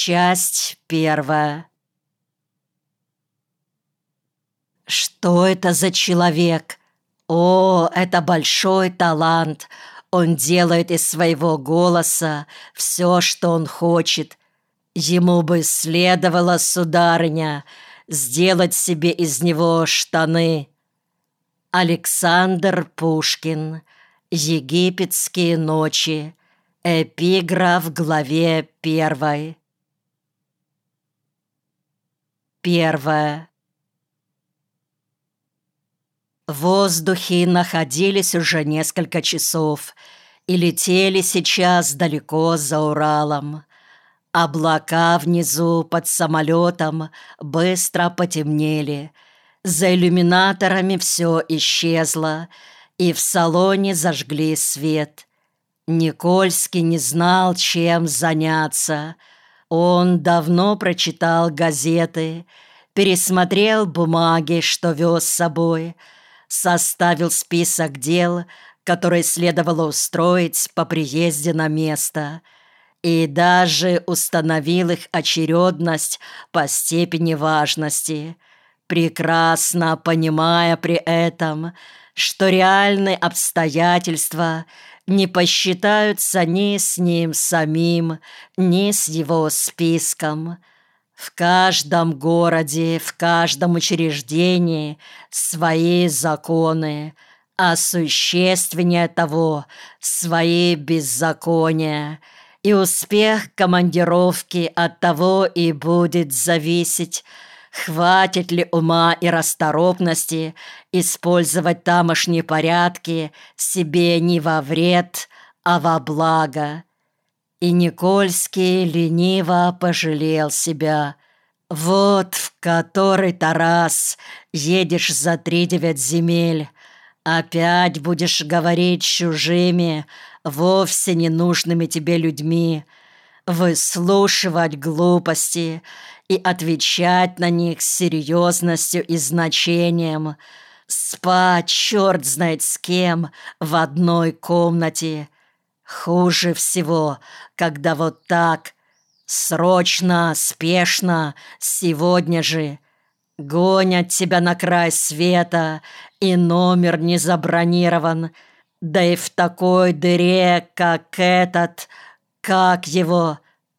Часть первая. Что это за человек? О, это большой талант. Он делает из своего голоса все, что он хочет. Ему бы следовало, сударыня, сделать себе из него штаны. Александр Пушкин. Египетские ночи. Эпиграф в главе 1. Первое. В воздухе находились уже несколько часов и летели сейчас далеко за Уралом. Облака внизу под самолетом быстро потемнели. За иллюминаторами все исчезло, и в салоне зажгли свет. Никольский не знал, чем заняться. Он давно прочитал газеты, пересмотрел бумаги, что вез с собой, составил список дел, которые следовало устроить по приезде на место, и даже установил их очередность по степени важности, прекрасно понимая при этом, что реальные обстоятельства не посчитаются ни с ним самим, ни с его списком. В каждом городе, в каждом учреждении свои законы, а существеннее того свои беззакония, и успех командировки от того и будет зависеть, хватит ли ума и расторопности использовать тамошние порядки себе не во вред, а во благо. И Никольский лениво пожалел себя. Вот в который-то раз едешь за 3-9 земель, опять будешь говорить с чужими, вовсе ненужными тебе людьми, выслушивать глупости и отвечать на них с серьезностью и значением, спать черт знает с кем в одной комнате. Хуже всего, когда вот так, срочно, спешно, сегодня же, гонят тебя на край света, и номер не забронирован, да и в такой дыре, как этот, как его,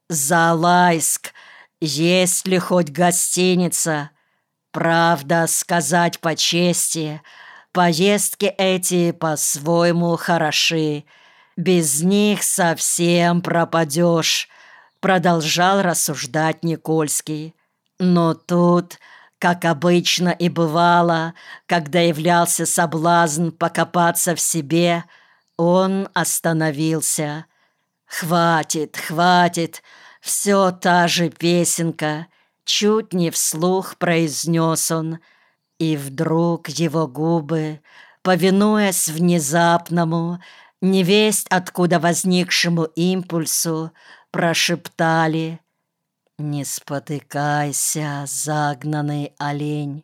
Залайск, есть ли хоть гостиница? Правда, сказать по чести, поездки эти по-своему хороши. Без них совсем пропадешь, продолжал рассуждать Никольский. Но тут, как обычно и бывало, когда являлся соблазн покопаться в себе, он остановился. «Хватит, хватит, все та же песенка», чуть не вслух произнес он, и вдруг его губы, повинуясь внезапному, невесть откуда возникшему импульсу, прошептали: «Не спотыкайся, загнанный олень».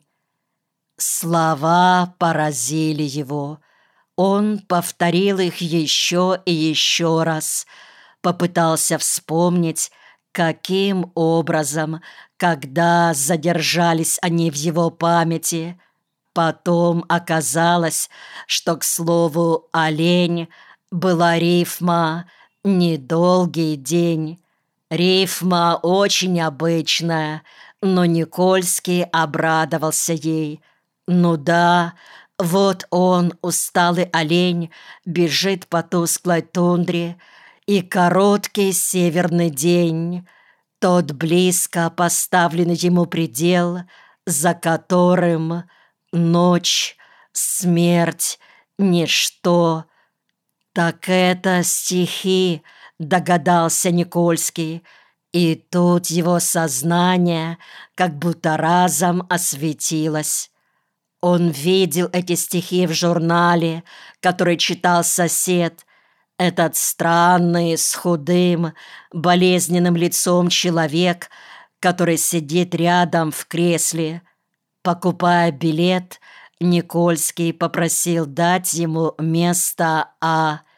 Слова поразили его. Он повторил их еще и еще раз, попытался вспомнить, каким образом, когда задержались они в его памяти. Потом оказалось, что к слову «олень» была рифма «недолгий день». Рифма очень обычная, но Никольский обрадовался ей. Ну да, вот он, усталый олень, бежит по тусклой тундре, и короткий северный день, тот близко поставленный ему предел, за которым ночь, смерть, ничто. Так это стихи, догадался Никольский, и тут его сознание как будто разом осветилось. Он видел эти стихи в журнале, который читал сосед, этот странный, с худым, болезненным лицом человек, который сидит рядом в кресле. Покупая билет, Никольский попросил дать ему место А.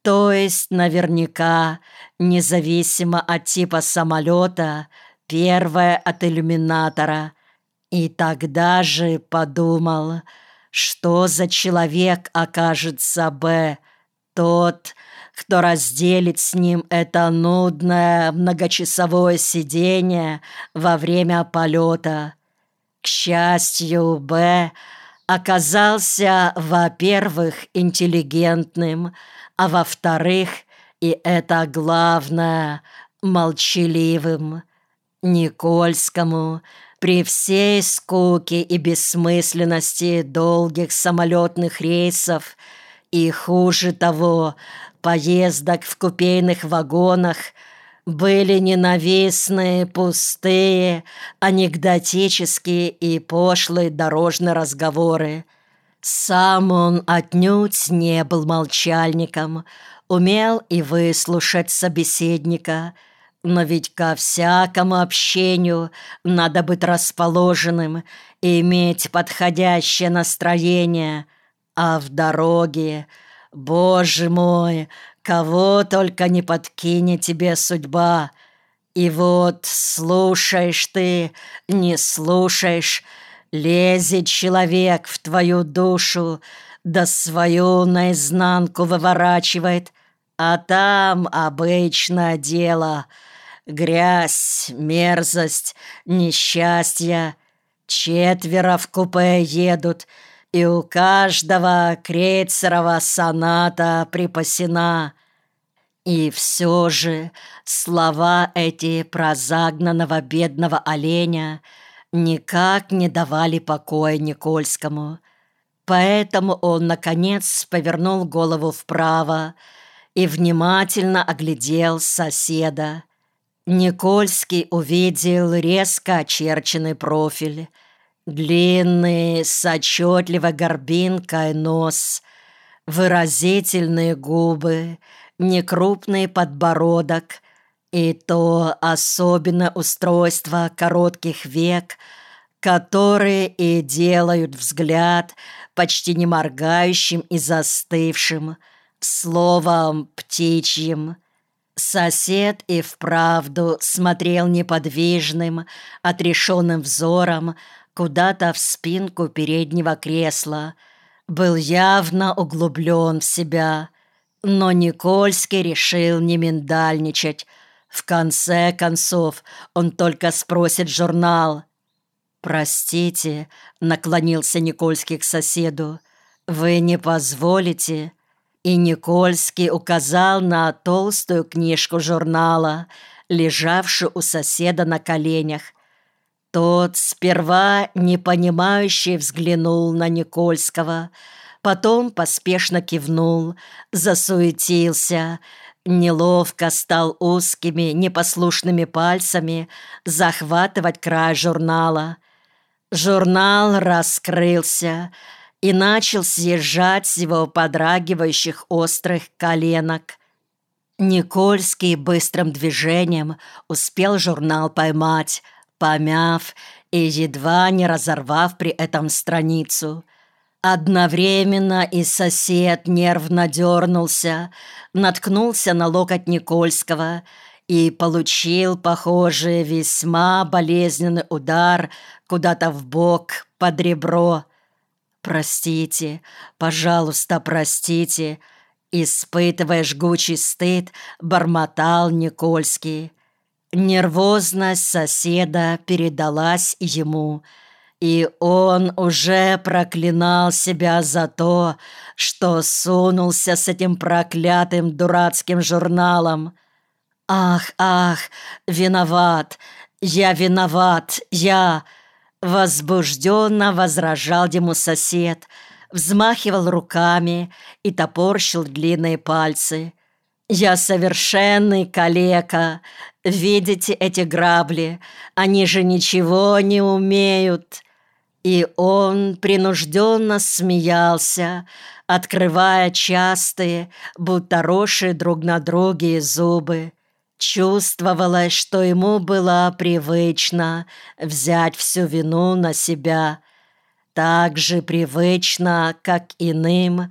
То есть наверняка, независимо от типа самолета, первое от иллюминатора. И тогда же подумал, что за человек окажется Б, тот, кто разделит с ним это нудное многочасовое сидение во время полета. К счастью, Б оказался, во-первых, интеллигентным, а во-вторых, и это главное, молчаливым. Никольскому при всей скуке и бессмысленности долгих самолетных рейсов и, хуже того, поездок в купейных вагонах были ненавистны пустые, анекдотические и пошлые дорожные разговоры. Сам он отнюдь не был молчальником, умел и выслушать собеседника, но ведь ко всякому общению надо быть расположенным и иметь подходящее настроение, а в дороге, Боже мой, кого только не подкинет тебе судьба. И вот слушаешь ты, не слушаешь, лезет человек в твою душу, да свою наизнанку выворачивает, а там обычное дело. Грязь, мерзость, несчастье. 4 в купе едут, и у каждого крейцерова соната припасена. И все же слова эти про загнанного бедного оленя никак не давали покоя Никольскому. Поэтому он, наконец, повернул голову вправо и внимательно оглядел соседа. Никольский увидел резко очерченный профиль, длинный, с отчетливой горбинкой нос, выразительные губы, некрупный подбородок и то особенное устройство коротких век, которые и делают взгляд почти не моргающим и застывшим, словом птичьим. Сосед и вправду смотрел неподвижным, отрешенным взором куда-то в спинку переднего кресла, был явно углублен в себя. Но Никольский решил не миндальничать. В конце концов, он только спросит журнал. «Простите», — наклонился Никольский к соседу, — «вы не позволите?» И Никольский указал на толстую книжку журнала, лежавшую у соседа на коленях. Тот сперва непонимающе взглянул на Никольского, потом поспешно кивнул, засуетился, неловко стал узкими, непослушными пальцами захватывать край журнала. Журнал раскрылся и начал съезжать с его подрагивающих острых коленок. Никольский быстрым движением успел журнал поймать, помяв и едва не разорвав при этом страницу. Одновременно и сосед нервно дернулся, наткнулся на локоть Никольского и получил, похоже, весьма болезненный удар куда-то в бок под ребро. «Простите, пожалуйста, простите», — испытывая жгучий стыд, бормотал Никольский. Нервозность соседа передалась ему, и он уже проклинал себя за то, что сунулся с этим проклятым дурацким журналом. «Ах, ах, виноват, я виноват, я...» Возбужденно возражал ему сосед, взмахивал руками и топорщил длинные пальцы. «Я совершенный калека. Видите эти грабли? Они же ничего не умеют». И он принужденно смеялся, открывая частые, будто росшие друг на друге зубы. Чувствовалось, что ему было привычно взять всю вину на себя. Так же привычно, как иным,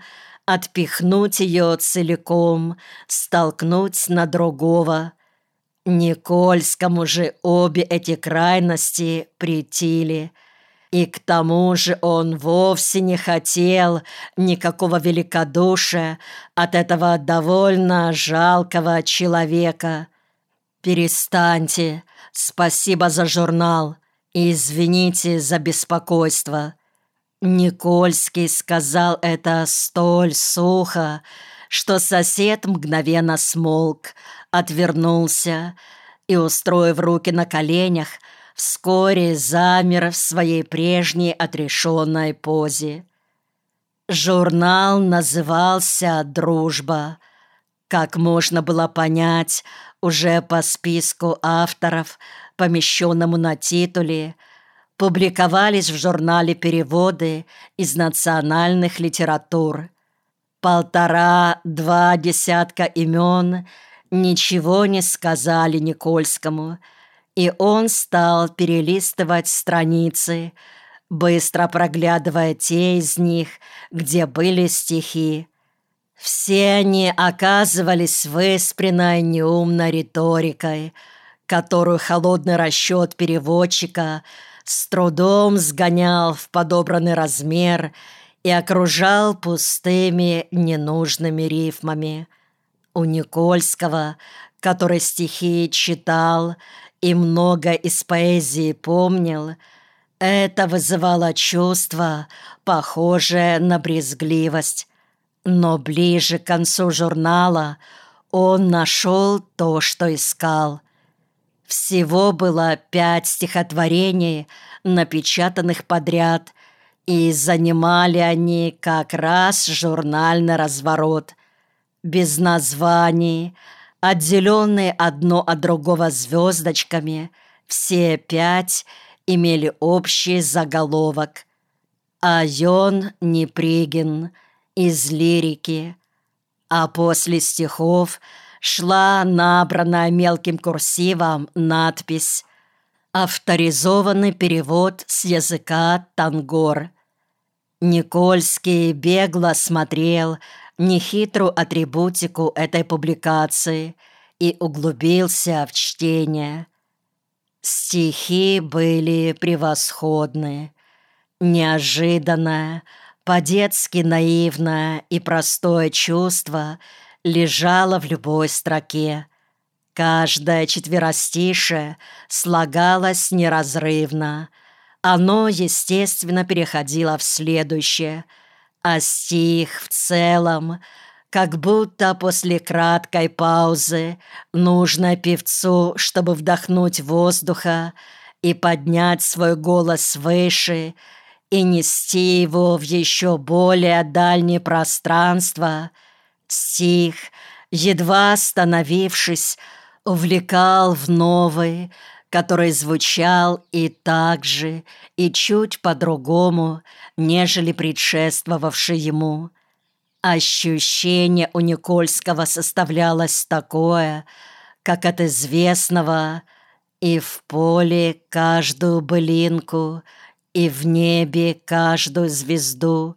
отпихнуть ее целиком, столкнуть на другого. Никольскому же обе эти крайности претили, и к тому же он вовсе не хотел никакого великодушия от этого довольно жалкого человека. «Перестаньте, спасибо за журнал и извините за беспокойство». Никольский сказал это столь сухо, что сосед мгновенно смолк, отвернулся и, устроив руки на коленях, вскоре замер в своей прежней отрешенной позе. Журнал назывался «Дружба». Как можно было понять, уже по списку авторов, помещенному на титуле, публиковались в журнале переводы из национальных литератур. 1,5-2 десятка имен ничего не сказали Никольскому, и он стал перелистывать страницы, быстро проглядывая те из них, где были стихи. Все они оказывались выспренной неумной риторикой, которую холодный расчет переводчика с трудом сгонял в подобранный размер и окружал пустыми ненужными рифмами. У Никольского, который стихи читал и много из поэзии помнил, это вызывало чувство, похожее на брезгливость. Но ближе к концу журнала он нашел то, что искал. Всего было 5 стихотворений, напечатанных подряд, и занимали они как раз журнальный разворот. Без названий, отделенные одно от другого звездочками, все 5 имели общий заголовок «Айон Непригин» из лирики, а после стихов шла набранная мелким курсивом надпись «Авторизованный перевод с языка тангор». Никольский бегло смотрел нехитрую атрибутику этой публикации и углубился в чтение. Стихи были превосходны, неожиданное, по-детски наивное и простое чувство лежало в любой строке. Каждое четверостишее слагалось неразрывно. Оно, естественно, переходило в следующее, а стих в целом, как будто после краткой паузы, нужной певцу, чтобы вдохнуть воздуха и поднять свой голос выше и нести его в еще более дальнее пространство, стих, едва остановившись, увлекал в новый, который звучал и так же, и чуть по-другому, нежели предшествовавший ему. Ощущение у Никольского составлялось такое, как от известного «И в поле каждую былинку, и в небе каждую звезду».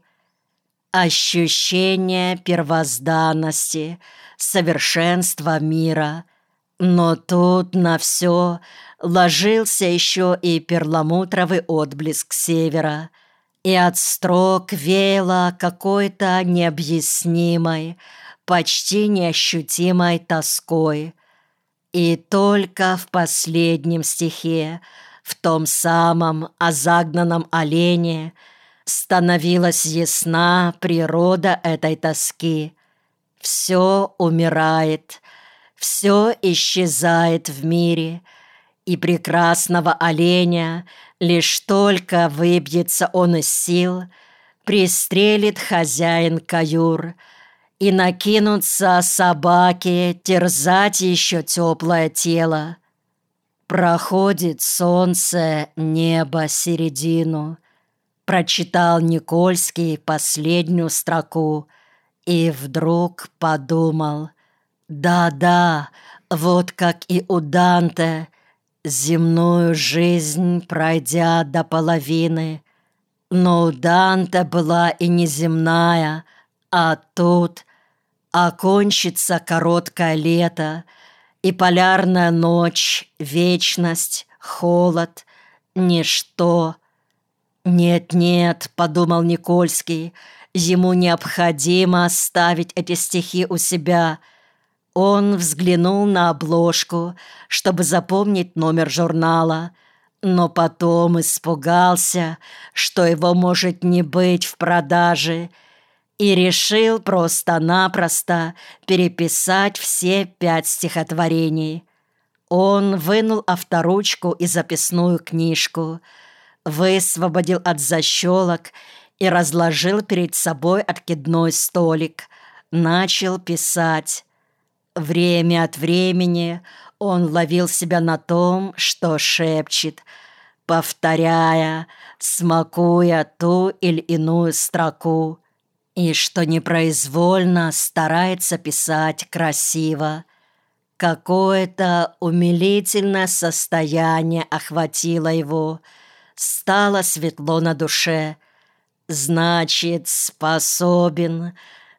Ощущение первозданности, совершенства мира. Но тут на все ложился еще и перламутровый отблеск севера, и от строк веяло какой-то необъяснимой, почти неощутимой тоской. И только в последнем стихе, в том самом о загнанном олене, становилась ясна природа этой тоски. Все умирает, все исчезает в мире, и прекрасного оленя лишь только выбьется он из сил, пристрелит хозяин каюр, и накинутся собаки терзать еще теплое тело. Проходит солнце, небо середину. Прочитал Никольский последнюю строку и вдруг подумал: да-да, вот как и у Данте, земную жизнь пройдя до половины. Но у Данте была и не земная, А тут окончится короткое лето, и полярная ночь, вечность, холод, ничто. «Нет-нет», — подумал Никольский, — «ему необходимо оставить эти стихи у себя». Он взглянул на обложку, чтобы запомнить номер журнала, но потом испугался, что его может не быть в продаже, и решил просто-напросто переписать все 5 стихотворений. Он вынул авторучку и записную книжку, высвободил от защелок и разложил перед собой откидной столик. Начал писать. Время от времени он ловил себя на том, что шепчет, повторяя, смакуя ту или иную строку, и что непроизвольно старается писать красиво. Какое-то умилительное состояние охватило его, стало светло на душе. Значит, способен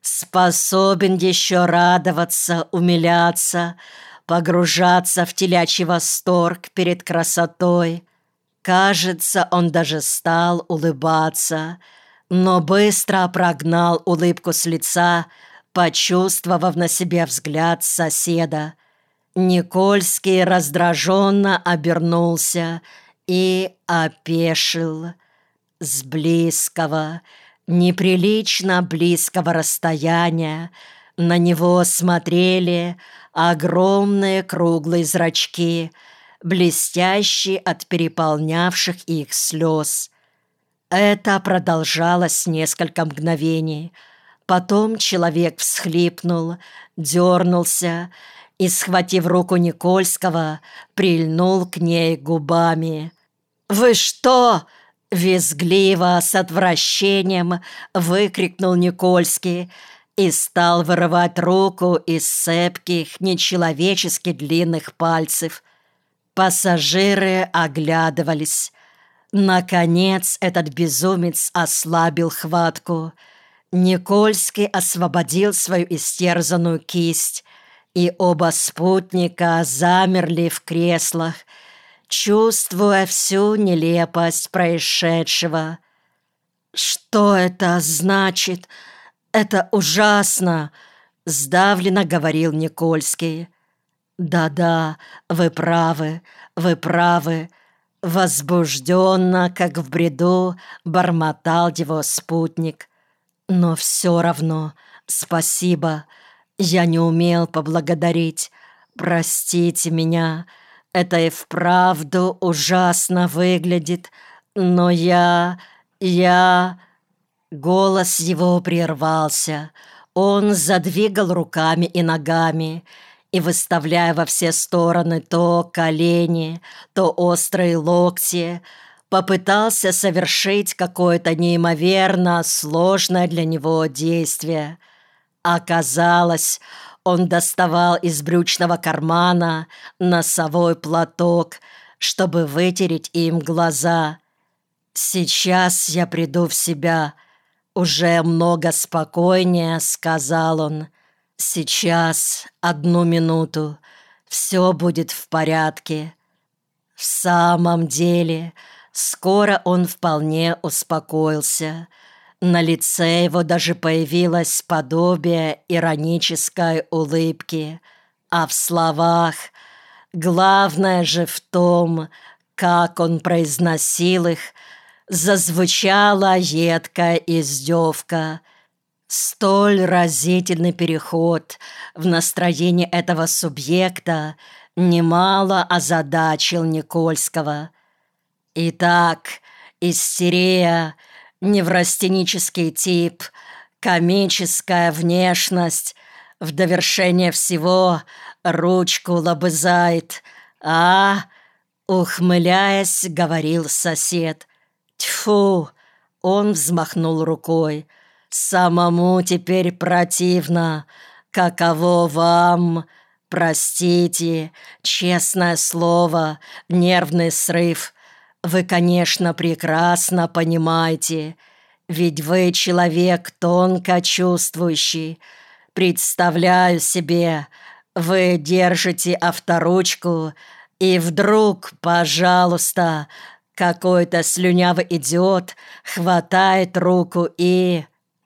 еще радоваться, умиляться, погружаться в телячий восторг перед красотой. Кажется, он даже стал улыбаться, но быстро прогнал улыбку с лица, почувствовав на себе взгляд соседа. Никольский раздраженно обернулся и опешил. С близкого, неприлично близкого расстояния на него смотрели огромные круглые зрачки, блестящие от переполнявших их слез. Это продолжалось несколько мгновений. Потом человек всхлипнул, дернулся и, схватив руку Никольского, прильнул к ней губами. «Вы что?» — визгливо, с отвращением выкрикнул Никольский и стал вырывать руку из цепких, нечеловечески длинных пальцев. Пассажиры оглядывались. Наконец этот безумец ослабил хватку. Никольский освободил свою истерзанную кисть, и оба спутника замерли в креслах, чувствуя всю нелепость происшедшего. «Что это значит? Это ужасно!» — сдавленно говорил Никольский. «Да-да, вы правы, вы правы!» Возбужденно, как в бреду, бормотал его спутник. «Но все равно спасибо. Я не умел поблагодарить. Простите меня. Это и вправду ужасно выглядит. Но я...» Голос его прервался. Он задвигал руками и ногами, и, выставляя во все стороны то колени, то острые локти, попытался совершить какое-то неимоверно сложное для него действие. Оказалось, он доставал из брючного кармана носовой платок, чтобы вытереть им глаза. «Сейчас я приду в себя», — уже много спокойнее сказал он. «Сейчас, 1 минуту, все будет в порядке». В самом деле, скоро он вполне успокоился. На лице его даже появилось подобие иронической улыбки, а в словах главное же в том, как он произносил их, зазвучала едкая издевка. Столь разительный переход в настроении этого субъекта немало озадачил Никольского. Итак, истерия, неврастенический тип, комическая внешность, в довершение всего ручку лобызает, ухмыляясь, говорил сосед. «Тьфу!» — он взмахнул рукой. «Самому теперь противно. Каково вам? Простите, честное слово, нервный срыв. Вы, конечно, прекрасно понимаете. Ведь вы человек тонко чувствующий. Представляю себе, вы держите авторучку, и вдруг, пожалуйста, какой-то слюнявый идиот хватает руку и...